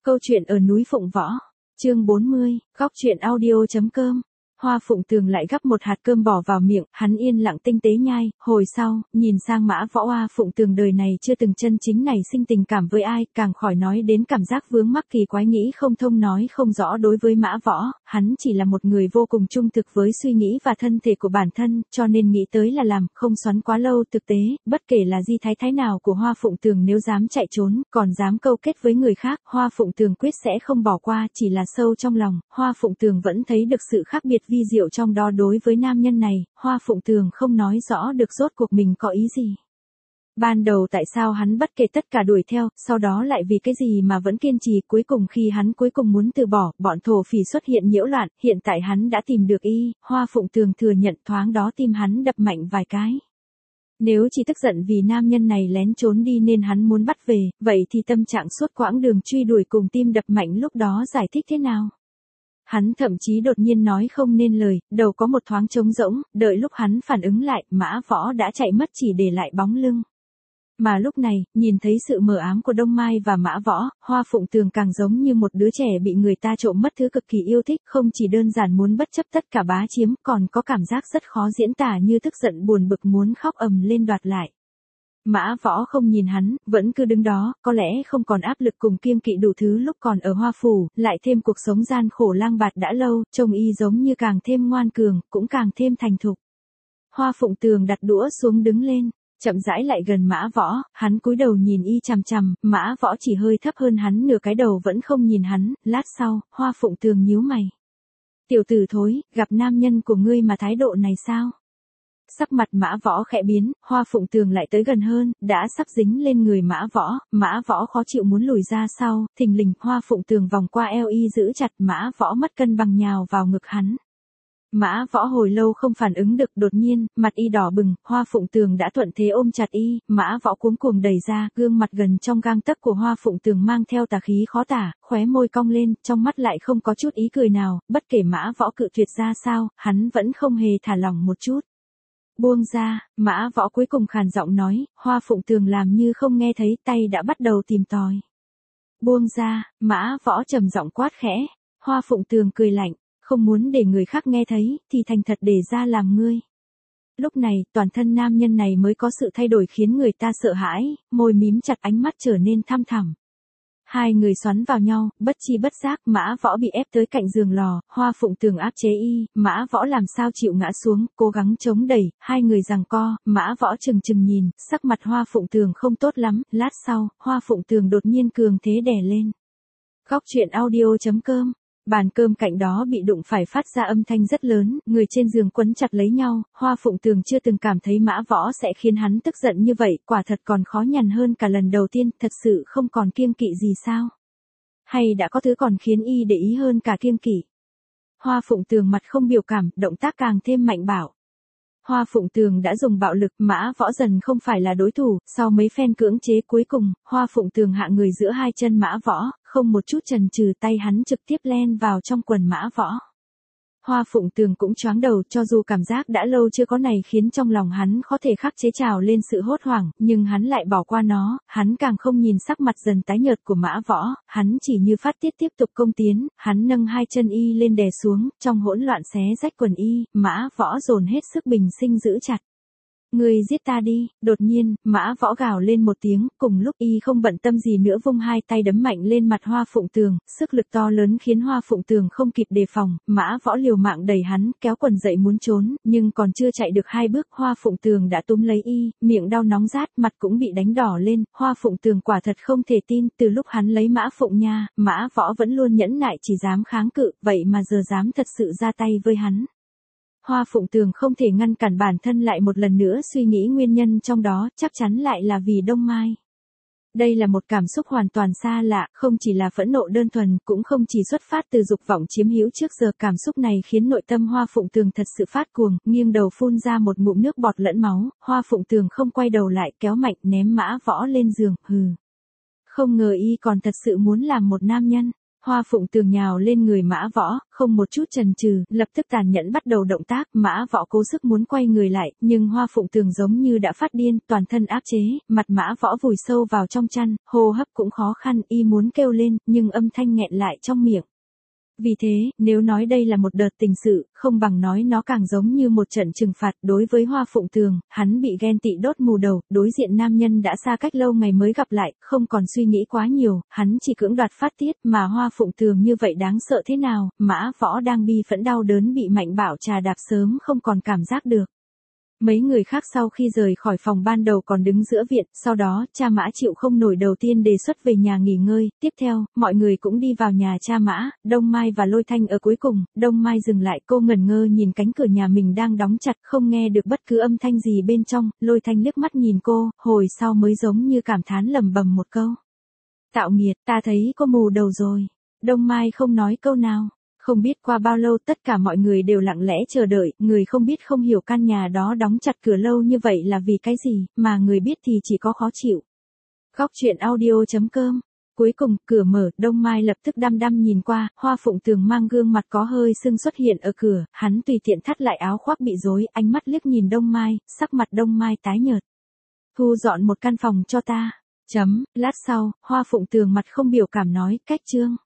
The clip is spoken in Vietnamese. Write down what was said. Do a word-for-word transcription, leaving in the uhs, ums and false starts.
Câu chuyện ở núi Phụng Võ. Chương bốn mươi, góc truyện audio.com. Hoa Phụng Tường lại gắp một hạt cơm bỏ vào miệng, hắn yên lặng tinh tế nhai, hồi sau, nhìn sang Mã Võ. Hoa Phụng Tường đời này chưa từng chân chính nảy sinh tình cảm với ai, càng khỏi nói đến cảm giác vướng mắc kỳ quái nghĩ không thông nói không rõ đối với Mã Võ, hắn chỉ là một người vô cùng trung thực với suy nghĩ và thân thể của bản thân, cho nên nghĩ tới là làm, không xoắn quá lâu. Thực tế, bất kể là di thái thái nào của Hoa Phụng Tường nếu dám chạy trốn, còn dám câu kết với người khác, Hoa Phụng Tường quyết sẽ không bỏ qua, chỉ là sâu trong lòng, Hoa Phụng Tường vẫn thấy được sự khác biệt vi diệu trong đó. Đối với nam nhân này, Hoa Phụng Tường không nói rõ được rốt cuộc mình có ý gì. Ban đầu tại sao hắn bất kể tất cả đuổi theo, sau đó lại vì cái gì mà vẫn kiên trì, cuối cùng khi hắn cuối cùng muốn từ bỏ, bọn thổ phỉ xuất hiện nhiễu loạn, hiện tại hắn đã tìm được y, Hoa Phụng Tường thừa nhận thoáng đó tim hắn đập mạnh vài cái. Nếu chỉ tức giận vì nam nhân này lén trốn đi nên hắn muốn bắt về, vậy thì tâm trạng suốt quãng đường truy đuổi cùng tim đập mạnh lúc đó giải thích thế nào? Hắn thậm chí đột nhiên nói không nên lời, đầu có một thoáng trống rỗng, đợi lúc hắn phản ứng lại, Mã Võ đã chạy mất chỉ để lại bóng lưng. Mà lúc này, nhìn thấy sự mờ ám của Đông Mai và Mã Võ, Hoa Phụng Tường càng giống như một đứa trẻ bị người ta trộm mất thứ cực kỳ yêu thích, không chỉ đơn giản muốn bất chấp tất cả bá chiếm, còn có cảm giác rất khó diễn tả như tức giận buồn bực muốn khóc ầm lên đoạt lại. Mã Võ không nhìn hắn, vẫn cứ đứng đó, có lẽ không còn áp lực cùng kiêng kỵ đủ thứ lúc còn ở Hoa Phủ, lại thêm cuộc sống gian khổ lang bạt đã lâu, trông y giống như càng thêm ngoan cường, cũng càng thêm thành thục. Hoa Phụng Tường đặt đũa xuống đứng lên, chậm rãi lại gần Mã Võ, hắn cúi đầu nhìn y chằm chằm, Mã Võ chỉ hơi thấp hơn hắn nửa cái đầu vẫn không nhìn hắn, lát sau, Hoa Phụng Tường nhíu mày. Tiểu tử thối, gặp nam nhân của ngươi mà thái độ này sao? Sắc mặt Mã Võ khẽ biến, Hoa Phụng Tường lại tới gần hơn, đã sắp dính lên người Mã Võ, Mã Võ khó chịu muốn lùi ra sau, thình lình, Hoa Phụng Tường vòng qua eo y giữ chặt, Mã Võ mất cân bằng nhào vào ngực hắn. Mã Võ hồi lâu không phản ứng được, đột nhiên, mặt y đỏ bừng, Hoa Phụng Tường đã thuận thế ôm chặt y, Mã Võ cuống cuồng đẩy ra, gương mặt gần trong gang tấc của Hoa Phụng Tường mang theo tà khí khó tả, khóe môi cong lên, trong mắt lại không có chút ý cười nào, bất kể Mã Võ cự tuyệt ra sao, hắn vẫn không hề thả lỏng một chút. Buông ra, Mã Võ cuối cùng khàn giọng nói, Hoa Phụng Tường làm như không nghe thấy, tay đã bắt đầu tìm tòi. Buông ra, Mã Võ trầm giọng quát khẽ, Hoa Phụng Tường cười lạnh, không muốn để người khác nghe thấy, thì thành thật để ra làm ngươi. Lúc này, toàn thân nam nhân này mới có sự thay đổi khiến người ta sợ hãi, môi mím chặt, ánh mắt trở nên thăm thẳm. Hai người xoắn vào nhau, bất chi bất giác, Mã Võ bị ép tới cạnh giường lò, Hoa Phụng Tường áp chế y, Mã Võ làm sao chịu ngã xuống, cố gắng chống đẩy, hai người giằng co, Mã Võ chừng chừng nhìn, sắc mặt Hoa Phụng Tường không tốt lắm, lát sau, Hoa Phụng Tường đột nhiên cường thế đè lên. Góc truyện audio.com. Bàn cơm cạnh đó bị đụng phải phát ra âm thanh rất lớn, người trên giường quấn chặt lấy nhau, Hoa Phụng Tường chưa từng cảm thấy Mã Võ sẽ khiến hắn tức giận như vậy, quả thật còn khó nhằn hơn cả lần đầu tiên, thật sự không còn kiêng kỵ gì sao? Hay đã có thứ còn khiến y để ý hơn cả kiêng kỵ? Hoa Phụng Tường mặt không biểu cảm, động tác càng thêm mạnh bạo. Hoa Phụng Tường đã dùng bạo lực, Mã Võ dần không phải là đối thủ, sau mấy phen cưỡng chế cuối cùng, Hoa Phụng Tường hạ người giữa hai chân Mã Võ, không một chút chần chừ, tay hắn trực tiếp len vào trong quần Mã Võ. Hoa Phụng Tường cũng choáng đầu, cho dù cảm giác đã lâu chưa có này khiến trong lòng hắn có thể khắc chế trào lên sự hốt hoảng, nhưng hắn lại bỏ qua nó, hắn càng không nhìn sắc mặt dần tái nhợt của Mã Võ, hắn chỉ như phát tiết tiếp tục công tiến, hắn nâng hai chân y lên đè xuống, trong hỗn loạn xé rách quần y, Mã Võ dồn hết sức bình sinh giữ chặt. Ngươi giết ta đi, đột nhiên, Mã Võ gào lên một tiếng, cùng lúc y không bận tâm gì nữa vung hai tay đấm mạnh lên mặt Hoa Phụng Tường, sức lực to lớn khiến Hoa Phụng Tường không kịp đề phòng, Mã Võ liều mạng đẩy hắn, kéo quần dậy muốn trốn, nhưng còn chưa chạy được hai bước, Hoa Phụng Tường đã túm lấy y, miệng đau nóng rát, mặt cũng bị đánh đỏ lên, Hoa Phụng Tường quả thật không thể tin, từ lúc hắn lấy Mã Phụng Nha, Mã Võ vẫn luôn nhẫn nại chỉ dám kháng cự, vậy mà giờ dám thật sự ra tay với hắn. Hoa Phụng Tường không thể ngăn cản bản thân lại một lần nữa suy nghĩ nguyên nhân trong đó, chắc chắn lại là vì Đông Mai. Đây là một cảm xúc hoàn toàn xa lạ, không chỉ là phẫn nộ đơn thuần, cũng không chỉ xuất phát từ dục vọng chiếm hữu trước giờ, cảm xúc này khiến nội tâm Hoa Phụng Tường thật sự phát cuồng, nghiêng đầu phun ra một ngụm nước bọt lẫn máu, Hoa Phụng Tường không quay đầu lại, kéo mạnh ném Mã Võ lên giường, hừ. Không ngờ y còn thật sự muốn làm một nam nhân. Hoa Phụng Tường nhào lên người Mã Võ, không một chút chần chừ, lập tức tàn nhẫn bắt đầu động tác, Mã Võ cố sức muốn quay người lại, nhưng Hoa Phụng Tường giống như đã phát điên, toàn thân áp chế, mặt Mã Võ vùi sâu vào trong chăn, hô hấp cũng khó khăn, y muốn kêu lên, nhưng âm thanh nghẹn lại trong miệng. Vì thế, nếu nói đây là một đợt tình sự, không bằng nói nó càng giống như một trận trừng phạt. Đối với Hoa Phụng Tường, hắn bị ghen tị đốt mù đầu, đối diện nam nhân đã xa cách lâu ngày mới gặp lại, không còn suy nghĩ quá nhiều, hắn chỉ cưỡng đoạt phát tiết, mà Hoa Phụng Tường như vậy đáng sợ thế nào, Mã Võ đang bi phẫn đau đớn bị Mạnh Bảo trà đạp sớm không còn cảm giác được. Mấy người khác sau khi rời khỏi phòng ban đầu còn đứng giữa viện, sau đó, cha Mã chịu không nổi đầu tiên đề xuất về nhà nghỉ ngơi, tiếp theo, mọi người cũng đi vào nhà cha Mã, Đông Mai và Lôi Thanh ở cuối cùng, Đông Mai dừng lại, cô ngẩn ngơ nhìn cánh cửa nhà mình đang đóng chặt, không nghe được bất cứ âm thanh gì bên trong, Lôi Thanh liếc mắt nhìn cô, hồi sau mới giống như cảm thán lẩm bẩm một câu. Tạo nghiệt, ta thấy cô mù đầu rồi. Đông Mai không nói câu nào. Không biết qua bao lâu tất cả mọi người đều lặng lẽ chờ đợi, người không biết không hiểu căn nhà đó đóng chặt cửa lâu như vậy là vì cái gì, mà người biết thì chỉ có khó chịu. Góc truyện audio chấm com. Cuối cùng, cửa mở, Đông Mai lập tức đăm đăm nhìn qua, Hoa Phụng Tường mang gương mặt có hơi sưng xuất hiện ở cửa, hắn tùy tiện thắt lại áo khoác bị rối, ánh mắt liếc nhìn Đông Mai, sắc mặt Đông Mai tái nhợt. Thu dọn một căn phòng cho ta. Chấm, lát sau, Hoa Phụng Tường mặt không biểu cảm nói, cách chương.